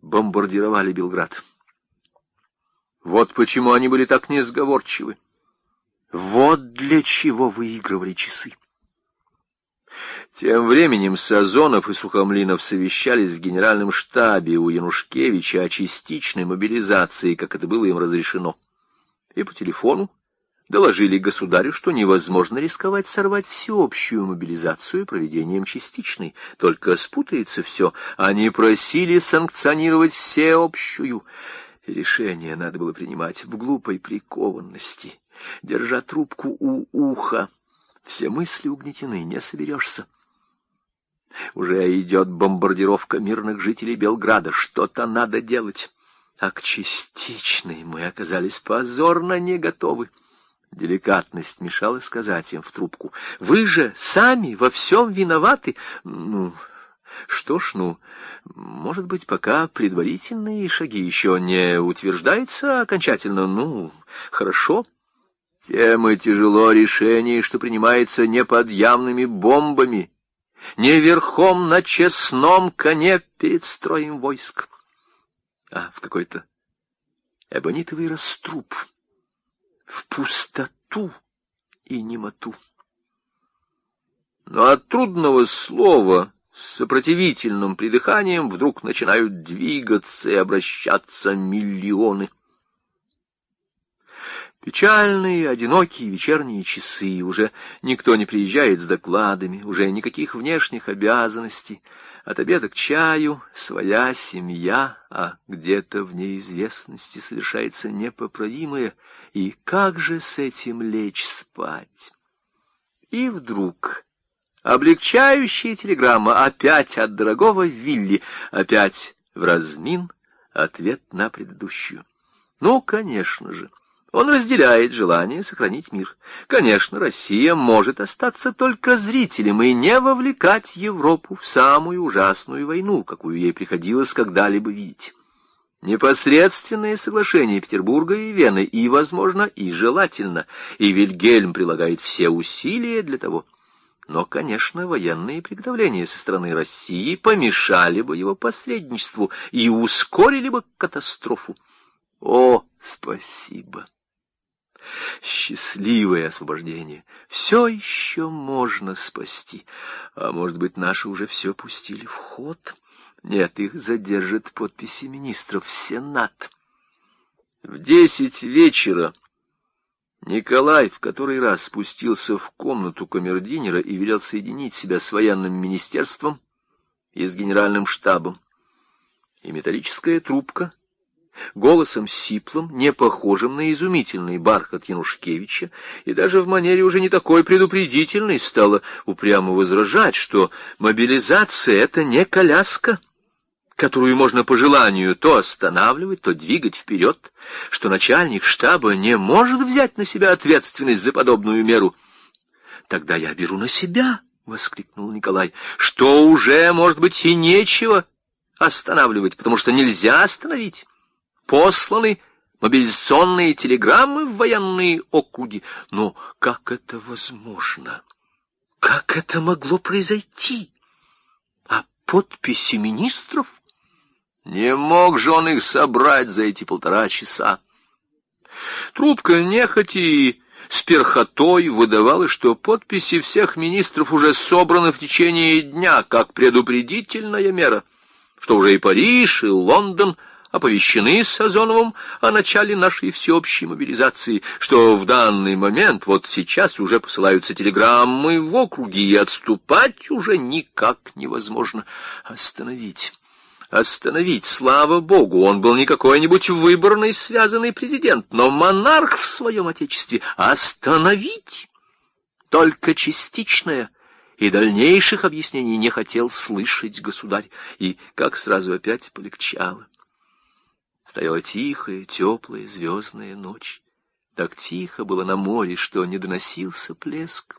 бомбардировали Белград. Вот почему они были так несговорчивы. Вот для чего выигрывали часы. Тем временем Сазонов и Сухомлинов совещались в генеральном штабе у Янушкевича о частичной мобилизации, как это было им разрешено. И по телефону доложили государю, что невозможно рисковать сорвать всеобщую мобилизацию проведением частичной. Только спутается все. Они просили санкционировать всеобщую. Решение надо было принимать в глупой прикованности, держа трубку у уха. Все мысли угнетены, не соберешься. Уже идет бомбардировка мирных жителей Белграда. Что-то надо делать. А к частичной мы оказались позорно не готовы. Деликатность мешала сказать им в трубку: вы же сами во всем виноваты. Что ж, может быть, пока предварительные шаги еще не утверждаются окончательно, хорошо. Тем и тяжело решение, что принимается не под явными бомбами, не верхом на честном коне перед строем войск, а в какой-то эбонитовый раструб, в пустоту и немоту. Но от трудного слова с сопротивительным придыханием вдруг начинают двигаться и обращаться миллионы. Печальные, одинокие вечерние часы, уже никто не приезжает с докладами, уже никаких внешних обязанностей, от обеда к чаю своя семья, а где-то в неизвестности совершается непоправимое, и как же с этим лечь спать? И вдруг облегчающая телеграмма опять от дорогого Вилли, опять в размин ответ на предыдущую. Конечно же, он разделяет желание сохранить мир. Конечно, Россия может остаться только зрителем и не вовлекать Европу в самую ужасную войну, какую ей приходилось когда-либо видеть. Непосредственное соглашение Петербурга и Вены и, возможно, и желательно, и Вильгельм прилагает все усилия для того. Но, конечно, военные приготовления со стороны России помешали бы его посредничеству и ускорили бы катастрофу. О, спасибо! Счастливое освобождение. Все еще можно спасти. А может быть, наши уже все пустили в ход? Нет, их задержат подписи министров в Сенат. В 10 вечера Николай в который раз спустился в комнату камердинера и велел соединить себя с военным министерством и с генеральным штабом. И металлическая трубка голосом сиплым, не похожим на изумительный бархат Янушкевича, и даже в манере уже не такой предупредительной стала упрямо возражать, что мобилизация — это не коляска, которую можно по желанию то останавливать, то двигать вперед, что начальник штаба не может взять на себя ответственность за подобную меру. «Тогда я беру на себя», — воскликнул Николай, — «что уже, может быть, и нечего останавливать, потому что нельзя остановить. Посланы мобилизационные телеграммы в военные округи. Но как это возможно? Как это могло произойти? А подписи министров? Не мог же он их собрать за эти 1,5 часа. Трубка нехотя и с перхотой выдавала, что подписи всех министров уже собраны в течение дня, как предупредительная мера, что уже и Париж, и Лондон оповещены Сазоновым о начале нашей всеобщей мобилизации, что в данный момент, вот сейчас уже посылаются телеграммы в округи, и отступать уже никак невозможно. Остановить, слава богу, он был не какой-нибудь выборный связанный президент, но монарх в своем отечестве. Остановить! Только частичное, и дальнейших объяснений не хотел слышать государь, и как сразу опять полегчало. Стояла тихая, теплая, звездная ночь. Так тихо было на море, что не доносился плеск.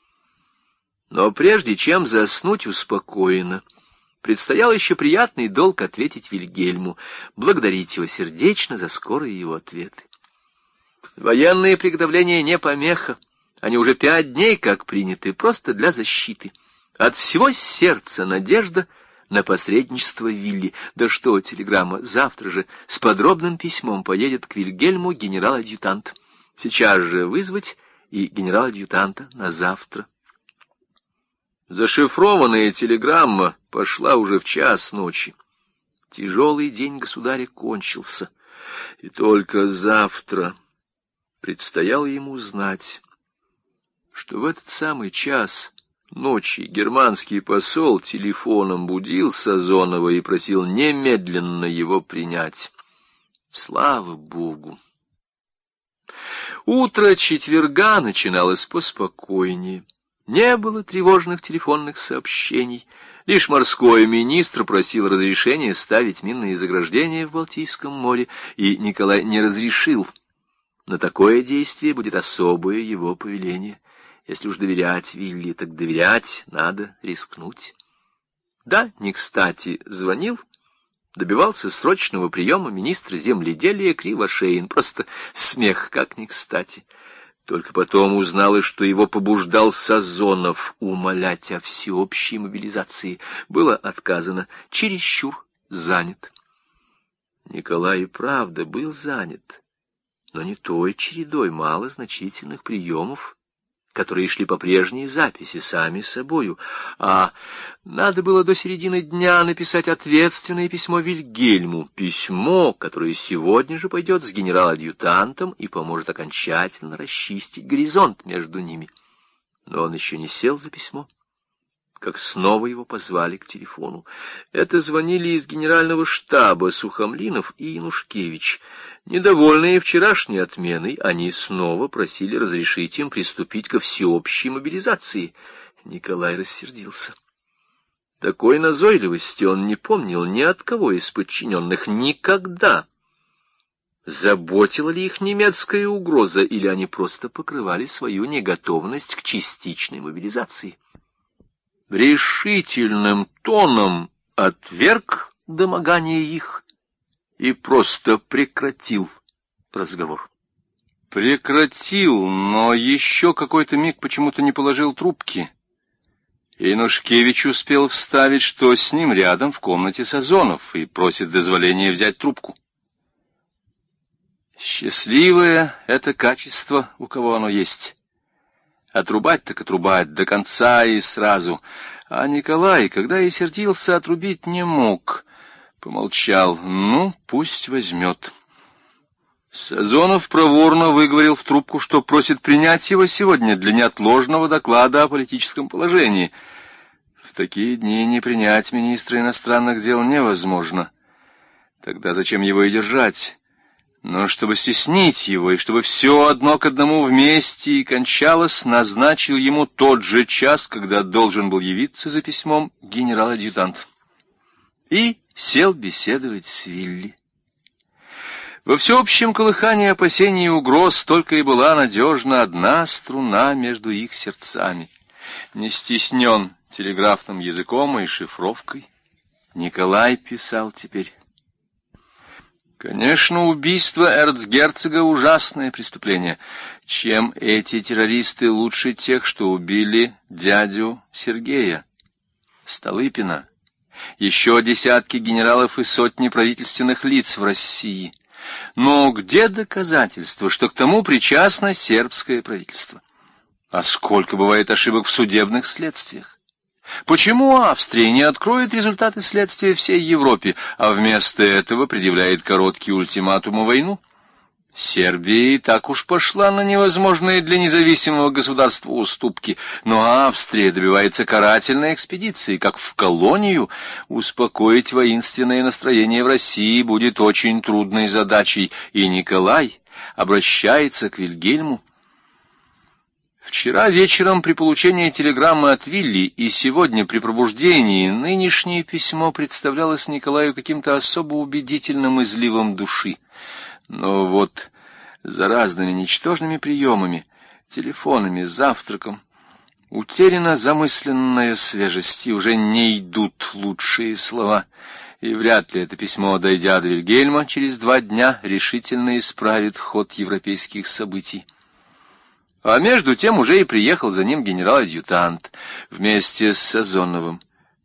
Но прежде чем заснуть успокоенно, предстоял еще приятный долг ответить Вильгельму, благодарить его сердечно за скорые его ответы. Военные приготовления не помеха, они уже 5 дней как приняты, просто для защиты. От всего сердца надежда на посредничество Вилли. Да что, телеграмма завтра же с подробным письмом поедет к Вильгельму генерал-адъютант. Сейчас же вызвать и генерал-адъютанта на завтра. Зашифрованная телеграмма пошла уже в 1:00 ночи. Тяжелый день государя кончился, и только завтра предстояло ему знать, что в этот самый час ночи германский посол телефоном будил Сазонова и просил немедленно его принять. Слава Богу! Утро четверга начиналось поспокойнее. Не было тревожных телефонных сообщений. Лишь морской министр просил разрешения ставить минные заграждения в Балтийском море, и Николай не разрешил. На такое действие будет особое его повеление. Если уж доверять Вилли, так доверять надо рискнуть. Да, не кстати звонил, добивался срочного приема министра земледелия Кривошеин. Просто смех как не кстати. Только потом узнала, что его побуждал Сазонов умолять о всеобщей мобилизации. Было отказано, чересчур занят. Николай и правда был занят, но не той чередой малозначительных приемов, которые шли по прежней записи сами собою, а надо было до середины дня написать ответственное письмо Вильгельму, письмо, которое сегодня же пойдет с генерал-адъютантом и поможет окончательно расчистить горизонт между ними. Но он еще не сел за письмо, как снова его позвали к телефону. Это звонили из генерального штаба Сухомлинов и Янушкевич. Недовольные вчерашней отменой, они снова просили разрешить им приступить ко всеобщей мобилизации. Николай рассердился. Такой назойливости он не помнил ни от кого из подчиненных никогда. Заботила ли их немецкая угроза, или они просто покрывали свою неготовность к частичной мобилизации? Решительным тоном отверг домогание их и просто прекратил разговор. Прекратил, но еще какой-то миг почему-то не положил трубки. Янушкевич успел вставить, что с ним рядом в комнате Сазонов, и просит дозволения взять трубку. Счастливое — это качество, у кого оно есть. Отрубать так отрубать, до конца и сразу. А Николай, когда и сердился, отрубить не мог. Помолчал. Ну, пусть возьмет. Сазонов проворно выговорил в трубку, что просит принять его сегодня для неотложного доклада о политическом положении. В такие дни не принять министра иностранных дел невозможно. Тогда зачем его и держать? Но чтобы стеснить его, и чтобы все одно к одному вместе и кончалось, назначил ему тот же час, когда должен был явиться за письмом генерал-адъютант. И сел беседовать с Вилли. Во всеобщем колыхании опасений и угроз только и была надежна одна струна между их сердцами. Не стеснен телеграфным языком и шифровкой, Николай писал теперь. Конечно, убийство эрцгерцога — ужасное преступление. Чем эти террористы лучше тех, что убили дядю Сергея, Столыпина, еще десятки генералов и сотни правительственных лиц в России? Но где доказательства, что к тому причастно сербское правительство? А сколько бывает ошибок в судебных следствиях? Почему Австрия не откроет результаты следствия всей Европе, а вместо этого предъявляет короткий ультиматум и войну? Сербия и так уж пошла на невозможные для независимого государства уступки, но Австрия добивается карательной экспедиции, как в колонию. Успокоить воинственное настроение в России будет очень трудной задачей, и Николай обращается к Вильгельму. Вчера вечером при получении телеграммы от Вилли и сегодня при пробуждении нынешнее письмо представлялось Николаю каким-то особо убедительным изливом души. Но вот за разными ничтожными приемами, телефонами, завтраком утеряна замысленная свежесть, и уже не идут лучшие слова. И вряд ли это письмо, дойдя до Вильгельма через 2 дня, решительно исправит ход европейских событий. А между тем уже и приехал за ним генерал-адъютант вместе с Сазоновым.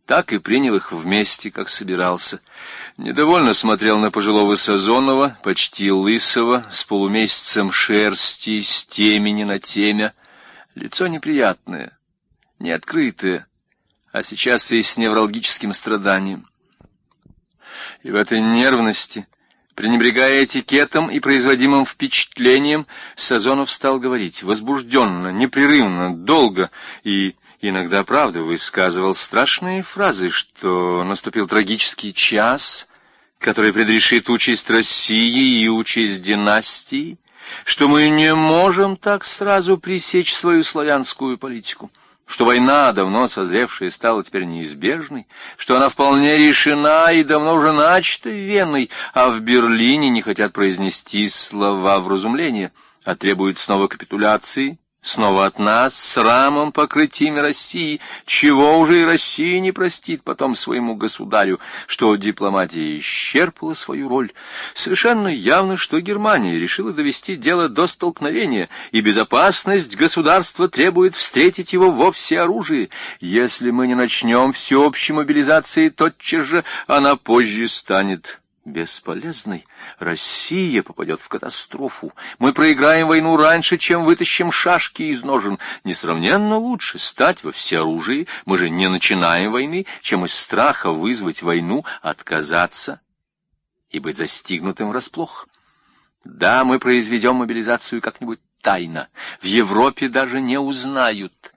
так и принял их вместе, как собирался. Недовольно смотрел на пожилого Сазонова, почти лысого, с полумесяцем шерсти, с темени на темя. Лицо неприятное, неоткрытое, а сейчас и с невралгическим страданием. И в этой нервности, пренебрегая этикетом и производимым впечатлением, Сазонов стал говорить возбужденно, непрерывно, долго и иногда, правда, высказывал страшные фразы, что наступил трагический час, который предрешит участь России и участь династии, что мы не можем так сразу пресечь свою славянскую политику, что война, давно созревшая, стала теперь неизбежной, что она вполне решена и давно уже начата Веной, а в Берлине не хотят произнести слова вразумления, а требуют снова капитуляции, снова от нас, срамом покрыть имя России, чего уже и Россия не простит потом своему государю, что дипломатия исчерпала свою роль. Совершенно явно, что Германия решила довести дело до столкновения, и безопасность государства требует встретить его во всеоружии. Если мы не начнем всеобщей мобилизации тотчас же, она позже станет бесполезной. Россия попадет в катастрофу. Мы проиграем войну раньше, чем вытащим шашки из ножен. Несравненно лучше стать во всеоружии. Мы же не начинаем войны, чем из страха вызвать войну, отказаться и быть застигнутым врасплох. Да, мы произведем мобилизацию как-нибудь тайно. В Европе даже не узнают.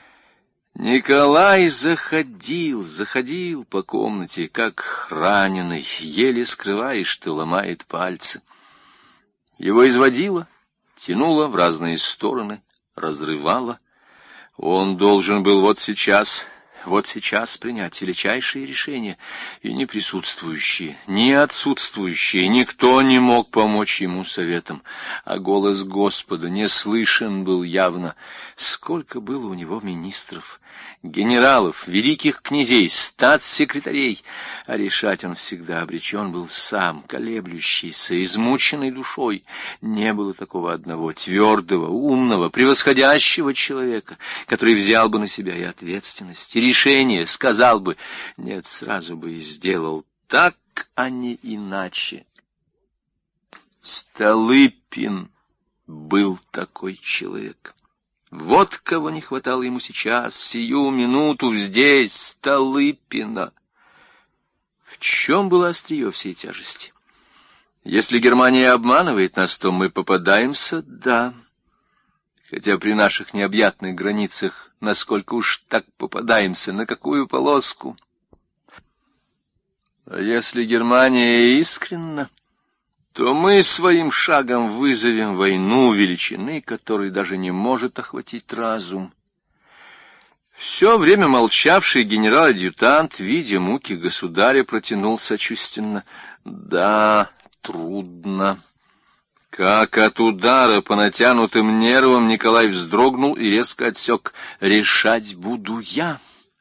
Николай заходил по комнате, как раненый, еле скрываешь, что ломает пальцы. Его изводило, тянуло в разные стороны, разрывало. Он должен был вот сейчас принять величайшие решения, и ни присутствующие, ни отсутствующие, никто не мог помочь ему советом, а голос Господа не слышен был явно. Сколько было у него министров, генералов, великих князей, статс-секретарей, а решать он всегда обречен был сам, колеблющийся, измученный душой. Не было такого одного твердого, умного, превосходящего человека, который взял бы на себя и ответственность, и решение, сказал бы, нет, сразу бы и сделал так, а не иначе. Столыпин был такой человек. Вот кого не хватало ему сейчас, сию минуту здесь, Столыпина. В чем было острие всей тяжести? Если Германия обманывает нас, то мы попадаемся, да. Хотя при наших необъятных границах, насколько уж так попадаемся, на какую полоску? А если Германия искренна, то мы своим шагом вызовем войну величины, которой даже не может охватить разум. Все время молчавший генерал-адъютант, видя муки государя, протянул сочувственно: да, трудно. Как от удара по натянутым нервам Николай вздрогнул и резко отсек: решать буду я.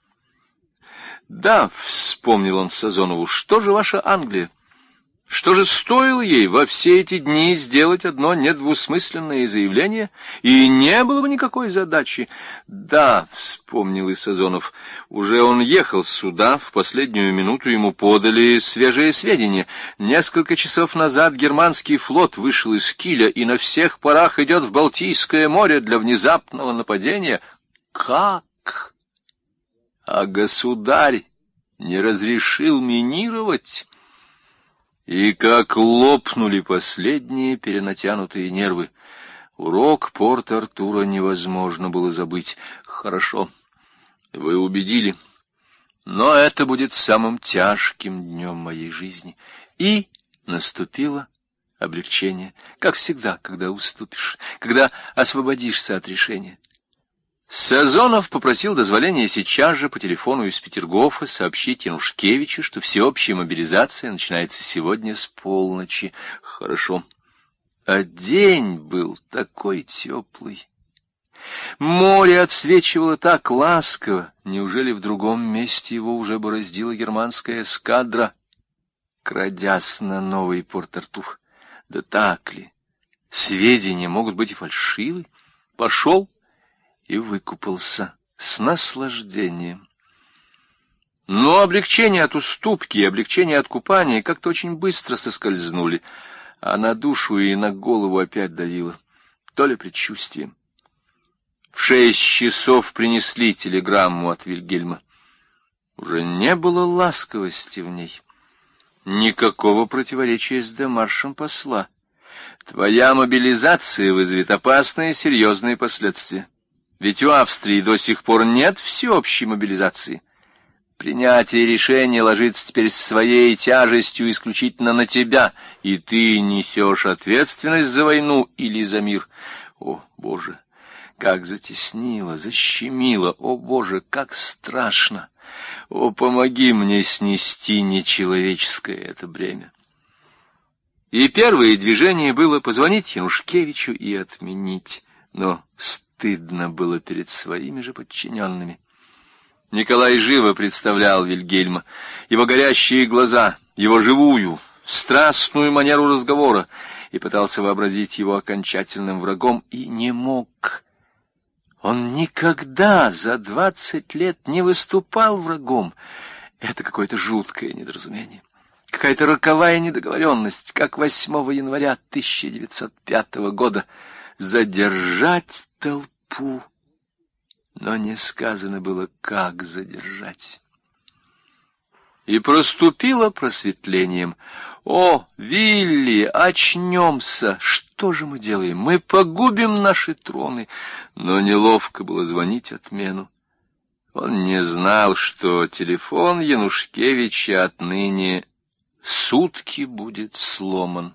Да, вспомнил он Сазонову, что же ваша Англия? Что же стоило ей во все эти дни сделать одно недвусмысленное заявление, и не было бы никакой задачи? Да, вспомнил и Сазонов, уже он ехал сюда, в последнюю минуту ему подали свежие сведения. Несколько часов назад германский флот вышел из Киля и на всех парах идет в Балтийское море для внезапного нападения. Как? А государь не разрешил минировать? И как лопнули последние перенатянутые нервы. Урок Порт-Артура невозможно было забыть. Хорошо, вы убедили, но это будет самым тяжким днем моей жизни. И наступило облегчение, как всегда, когда уступишь, когда освободишься от решения. Сазонов попросил дозволения сейчас же по телефону из Петергофа сообщить Янушкевичу, что всеобщая мобилизация начинается сегодня с полночи. Хорошо. А день был такой теплый. Море отсвечивало так ласково. Неужели в другом месте его уже бороздила германская эскадра, крадясь на новый Порт-Артур? Да так ли? Сведения могут быть и фальшивы. Пошел и выкупался с наслаждением. Но облегчение от уступки и облегчение от купания как-то очень быстро соскользнули, а на душу и на голову опять давило, то ли предчувствием. В 6 часов принесли телеграмму от Вильгельма. Уже не было ласковости в ней, никакого противоречия с демаршем посла. Твоя мобилизация вызовет опасные серьезные последствия. Ведь у Австрии до сих пор нет всеобщей мобилизации. Принятие решения ложится теперь своей тяжестью исключительно на тебя, и ты несешь ответственность за войну или за мир. О, Боже, как затеснило, защемило, о, Боже, как страшно! О, помоги мне снести нечеловеческое это бремя. И первое движение было позвонить Янушкевичу и отменить, но стыдно было перед своими же подчиненными. Николай живо представлял Вильгельма, его горящие глаза, его живую, страстную манеру разговора, и пытался вообразить его окончательным врагом, и не мог. Он никогда за 20 лет не выступал врагом. Это какое-то жуткое недоразумение, какая-то роковая недоговоренность, как 8 января 1905 года задержать толпу. Но не сказано было, как задержать. И проступило просветлением. О, Вилли, очнемся! Что же мы делаем? Мы погубим наши троны. Но неловко было звонить отмену. Он не знал, что телефон Янушкевича отныне сутки будет сломан.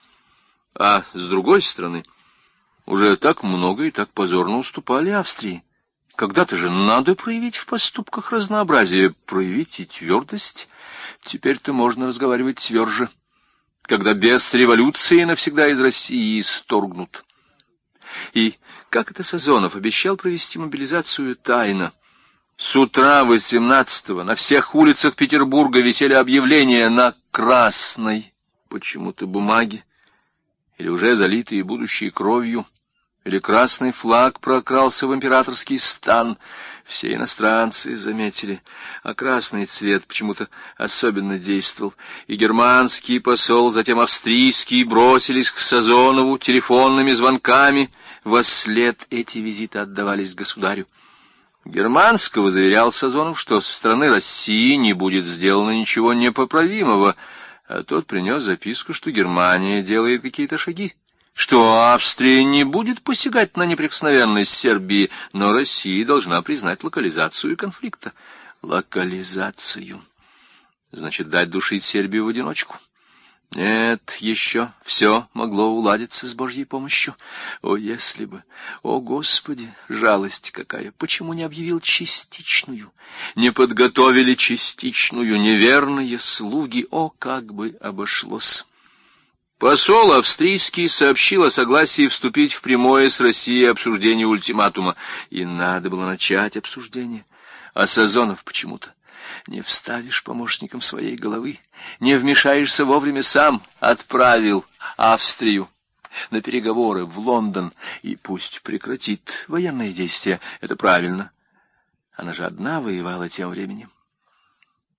А с другой стороны, уже так много и так позорно уступали Австрии. Когда-то же надо проявить в поступках разнообразие, проявить и твердость. Теперь-то можно разговаривать тверже, когда без революции навсегда из России исторгнут. И как это Сазонов обещал провести мобилизацию тайно. С утра 18-го на всех улицах Петербурга висели объявления на красной почему-то бумаге, или уже залитые будущей кровью, или красный флаг прокрался в императорский стан. Все иностранцы заметили, а красный цвет почему-то особенно действовал. И германский посол, затем австрийский бросились к Сазонову телефонными звонками. Вослед эти визиты отдавались государю. Германского заверял Сазонов, что со стороны России не будет сделано ничего непоправимого, а тот принес записку, что Германия делает какие-то шаги, что Австрия не будет посягать на неприкосновенность Сербии, но Россия должна признать локализацию конфликта. Локализацию. Значит, дать душить Сербию в одиночку. Нет, еще все могло уладиться с Божьей помощью. О, если бы! О, Господи! Жалость какая! Почему не объявил частичную? Не подготовили частичную? Неверные слуги! О, как бы обошлось! Посол австрийский сообщил о согласии вступить в прямое с Россией обсуждение ультиматума. И надо было начать обсуждение. А Сазонов почему-то не вставишь помощником своей головы, не вмешаешься вовремя сам, отправил Австрию на переговоры в Лондон, и пусть прекратит военные действия. Это правильно. Она же одна воевала тем временем.